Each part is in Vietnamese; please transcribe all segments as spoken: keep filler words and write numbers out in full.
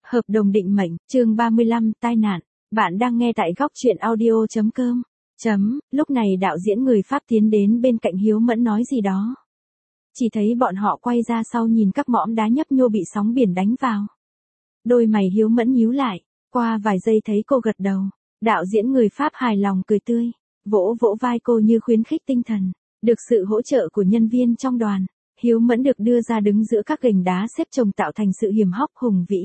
Hợp đồng định mệnh, chương ba mươi lăm, tai nạn. Bạn đang nghe tại góc truyện audio chấm com. Chấm, lúc này đạo diễn người Pháp tiến đến bên cạnh Hiếu Mẫn nói gì đó. Chỉ thấy bọn họ quay ra sau nhìn các mỏm đá nhấp nhô bị sóng biển đánh vào. Đôi mày Hiếu Mẫn nhíu lại, qua vài giây thấy cô gật đầu. Đạo diễn người Pháp hài lòng cười tươi, vỗ vỗ vai cô như khuyến khích tinh thần. Được sự hỗ trợ của nhân viên trong đoàn, Hiếu Mẫn được đưa ra đứng giữa các gành đá xếp chồng tạo thành sự hiểm hóc hùng vĩ.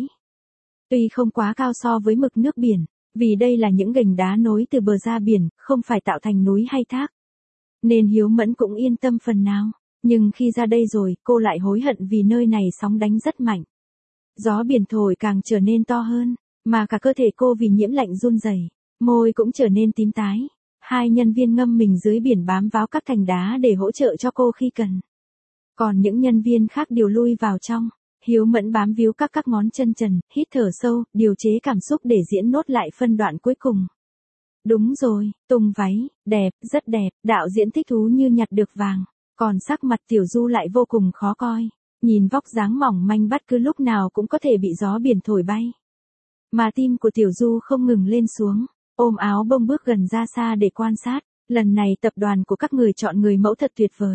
Tuy không quá cao so với mực nước biển, vì đây là những gành đá nối từ bờ ra biển, không phải tạo thành núi hay thác. Nên Hiếu Mẫn cũng yên tâm phần nào, nhưng khi ra đây rồi, cô lại hối hận vì nơi này sóng đánh rất mạnh. Gió biển thổi càng trở nên to hơn, mà cả cơ thể cô vì nhiễm lạnh run rẩy, môi cũng trở nên tím tái. Hai nhân viên ngâm mình dưới biển bám vào các cành đá để hỗ trợ cho cô khi cần. Còn những nhân viên khác đều lui vào trong. Hiếu Mẫn bám víu các các ngón chân trần, hít thở sâu, điều chế cảm xúc để diễn nốt lại phân đoạn cuối cùng. Đúng rồi, tung váy, đẹp, rất đẹp, đạo diễn thích thú như nhặt được vàng, còn sắc mặt Tiểu Du lại vô cùng khó coi, nhìn vóc dáng mỏng manh bất cứ lúc nào cũng có thể bị gió biển thổi bay. Mà tim của Tiểu Du không ngừng lên xuống, ôm áo bông bước gần ra xa để quan sát, lần này tập đoàn của các người chọn người mẫu thật tuyệt vời.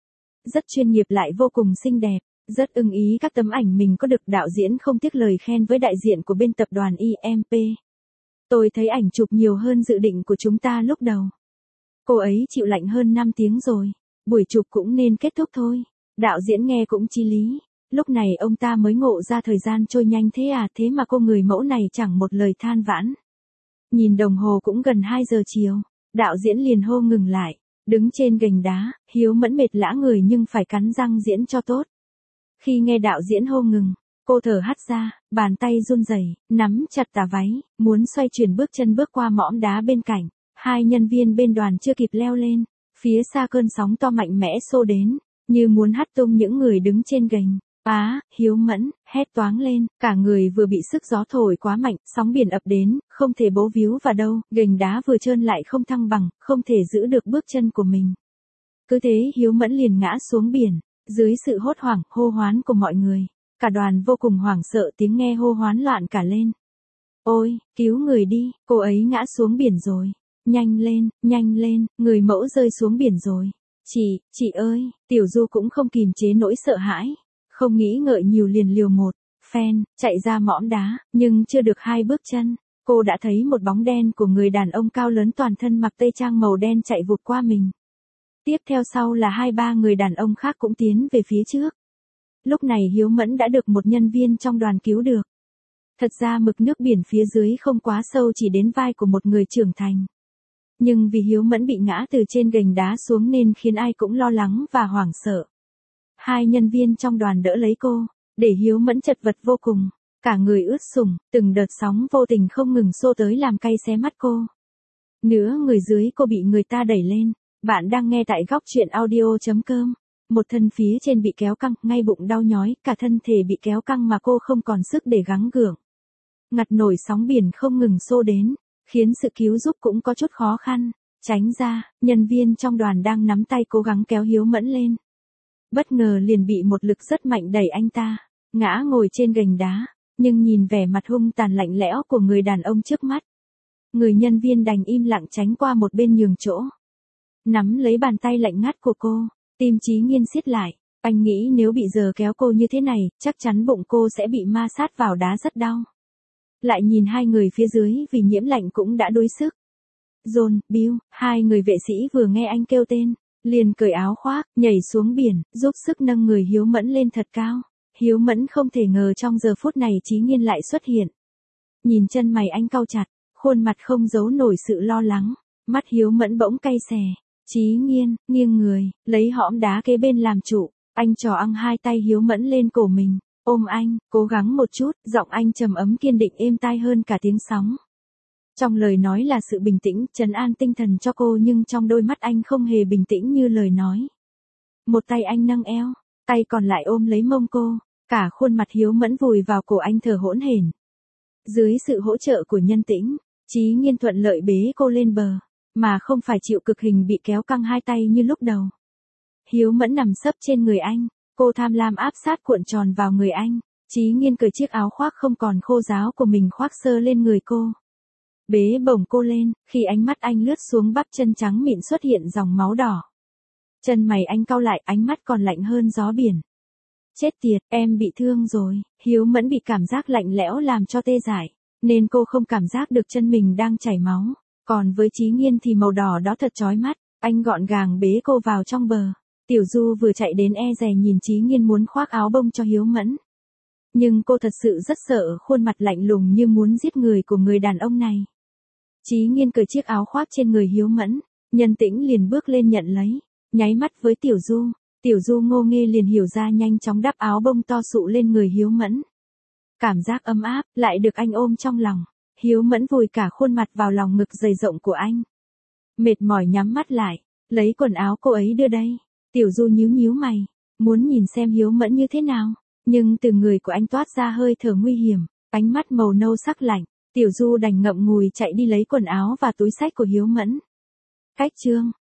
Rất chuyên nghiệp lại vô cùng xinh đẹp. Rất ưng ý các tấm ảnh mình có được, đạo diễn không tiếc lời khen với đại diện của bên tập đoàn i em pê. Tôi thấy ảnh chụp nhiều hơn dự định của chúng ta lúc đầu. Cô ấy chịu lạnh hơn năm tiếng rồi, buổi chụp cũng nên kết thúc thôi. Đạo diễn nghe cũng chí lý, lúc này ông ta mới ngộ ra thời gian trôi nhanh thế à, thế mà cô người mẫu này chẳng một lời than vãn. Nhìn đồng hồ cũng gần hai giờ chiều, đạo diễn liền hô ngừng lại, đứng trên gành đá, Hiếu Mẫn mệt lã người nhưng phải cắn răng diễn cho tốt. Khi nghe đạo diễn hô ngừng, cô thở hắt ra, bàn tay run rẩy, nắm chặt tà váy, muốn xoay chuyển bước chân bước qua mỏm đá bên cạnh. Hai nhân viên bên đoàn chưa kịp leo lên, phía xa cơn sóng to mạnh mẽ xô đến, như muốn hất tung những người đứng trên gành. Á, Hiếu Mẫn, hét toáng lên, cả người vừa bị sức gió thổi quá mạnh, sóng biển ập đến, không thể bấu víu vào đâu, gành đá vừa trơn lại không thăng bằng, không thể giữ được bước chân của mình. Cứ thế Hiếu Mẫn liền ngã xuống biển. Dưới sự hốt hoảng, hô hoán của mọi người, cả đoàn vô cùng hoảng sợ, tiếng nghe hô hoán loạn cả lên. Ôi, cứu người đi, cô ấy ngã xuống biển rồi. Nhanh lên, nhanh lên, người mẫu rơi xuống biển rồi. Chị, chị ơi, Tiểu Du cũng không kìm chế nỗi sợ hãi. Không nghĩ ngợi nhiều liền liều một, phen, chạy ra mỏm đá, nhưng chưa được hai bước chân. Cô đã thấy một bóng đen của người đàn ông cao lớn toàn thân mặc tây trang màu đen chạy vụt qua mình. Tiếp theo sau là hai ba người đàn ông khác cũng tiến về phía trước. Lúc này Hiếu Mẫn đã được một nhân viên trong đoàn cứu được. Thật ra mực nước biển phía dưới không quá sâu, chỉ đến vai của một người trưởng thành. Nhưng vì Hiếu Mẫn bị ngã từ trên gành đá xuống nên khiến ai cũng lo lắng và hoảng sợ. Hai nhân viên trong đoàn đỡ lấy cô, để Hiếu Mẫn chật vật vô cùng. Cả người ướt sũng, từng đợt sóng vô tình không ngừng xô tới làm cay xé mắt cô. Nữa người dưới cô bị người ta đẩy lên. Bạn đang nghe tại góc truyện audio chấm com. Một thân phía trên bị kéo căng, ngay bụng đau nhói, cả thân thể bị kéo căng mà cô không còn sức để gắng gượng. Ngặt nổi sóng biển không ngừng xô đến, khiến sự cứu giúp cũng có chút khó khăn. Tránh ra, nhân viên trong đoàn đang nắm tay cố gắng kéo Hiếu Mẫn lên. Bất ngờ liền bị một lực rất mạnh đẩy anh ta, ngã ngồi trên gành đá, nhưng nhìn vẻ mặt hung tàn lạnh lẽo của người đàn ông trước mắt. Người nhân viên đành im lặng tránh qua một bên nhường chỗ. Nắm lấy bàn tay lạnh ngắt của cô, tim Chí Nghiên siết lại, anh nghĩ nếu bị giờ kéo cô như thế này, chắc chắn bụng cô sẽ bị ma sát vào đá rất đau. Lại nhìn hai người phía dưới vì nhiễm lạnh cũng đã đuối sức. John, Bill, hai người vệ sĩ vừa nghe anh kêu tên, liền cởi áo khoác, nhảy xuống biển, giúp sức nâng người Hiếu Mẫn lên thật cao. Hiếu Mẫn không thể ngờ trong giờ phút này Chí Nghiên lại xuất hiện. Nhìn chân mày anh cau chặt, khuôn mặt không giấu nổi sự lo lắng, mắt Hiếu Mẫn bỗng cay xè. Chí Nghiên, nghiêng người, lấy hõm đá kế bên làm trụ, anh trò ăng hai tay Hiếu Mẫn lên cổ mình, ôm anh, cố gắng một chút, giọng anh trầm ấm kiên định êm tai hơn cả tiếng sóng. Trong lời nói là sự bình tĩnh, trấn an tinh thần cho cô, nhưng trong đôi mắt anh không hề bình tĩnh như lời nói. Một tay anh nâng eo, tay còn lại ôm lấy mông cô, cả khuôn mặt Hiếu Mẫn vùi vào cổ anh thở hỗn hển. Dưới sự hỗ trợ của nhân tĩnh, Chí Nghiên thuận lợi bế cô lên bờ, mà không phải chịu cực hình bị kéo căng hai tay như lúc đầu. Hiếu Mẫn nằm sấp trên người anh, cô tham lam áp sát cuộn tròn vào người anh, Chí Nghiên cởi chiếc áo khoác không còn khô ráo của mình khoác sơ lên người cô. Bế bổng cô lên, khi ánh mắt anh lướt xuống bắp chân trắng mịn xuất hiện dòng máu đỏ. Chân mày anh cau lại, ánh mắt còn lạnh hơn gió biển. Chết tiệt, em bị thương rồi. Hiếu Mẫn bị cảm giác lạnh lẽo làm cho tê dại, nên cô không cảm giác được chân mình đang chảy máu. Còn với Chí Nghiên thì màu đỏ đó thật chói mắt, anh gọn gàng bế cô vào trong bờ. Tiểu Du vừa chạy đến e dè nhìn Chí Nghiên muốn khoác áo bông cho Hiếu Mẫn. Nhưng cô thật sự rất sợ khuôn mặt lạnh lùng như muốn giết người của người đàn ông này. Chí Nghiên cởi chiếc áo khoác trên người Hiếu Mẫn, Nhân Tĩnh liền bước lên nhận lấy, nháy mắt với Tiểu Du. Tiểu Du ngô nghê liền hiểu ra, nhanh chóng đắp áo bông to sụ lên người Hiếu Mẫn. Cảm giác ấm áp, lại được anh ôm trong lòng. Hiếu Mẫn vùi cả khuôn mặt vào lòng ngực dày rộng của anh. Mệt mỏi nhắm mắt lại, lấy quần áo cô ấy đưa đây. Tiểu Du nhíu nhíu mày, muốn nhìn xem Hiếu Mẫn như thế nào. Nhưng từ người của anh toát ra hơi thở nguy hiểm, ánh mắt màu nâu sắc lạnh. Tiểu Du đành ngậm ngùi chạy đi lấy quần áo và túi xách của Hiếu Mẫn. Cách chương